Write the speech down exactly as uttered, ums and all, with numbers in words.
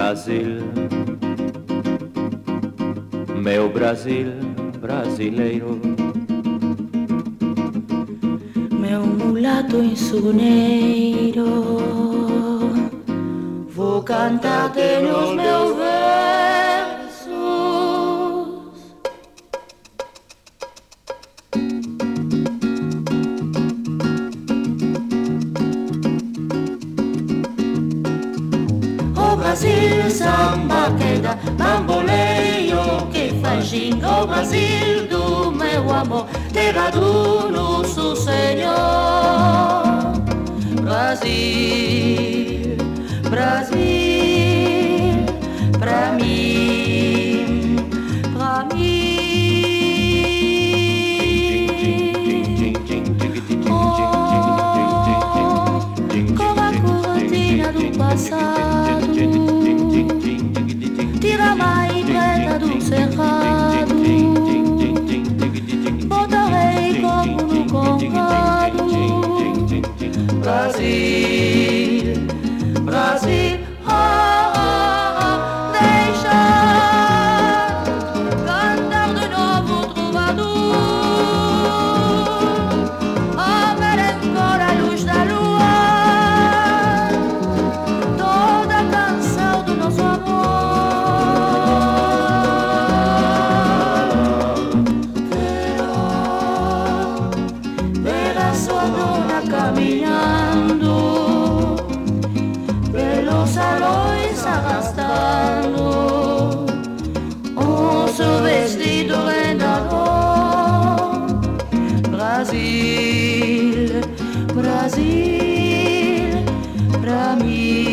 Brasil, meu Brasil brasileiro, meu mulato insuneiro, vou cantar-te nos meus versos. O Brasil, samba que dá bamboleio, que faz ginga, o Brasil do meu amor, terra do nosso Senhor. Brasil, Brasil, pra mim, pra mim. Oh, como a cortina do passado, tira mais preta do cerrado, bota rei como no Conrado. Brasil, Brasil, oh, oh, oh, deixa cantar de novo o trovador, oh, merengue a luz da lua, toda a canção do nosso amor. Quero ver a sua dona caminhando pelos salões arrastando um seu vestido rendador. Brasil, Brasil, pra mim.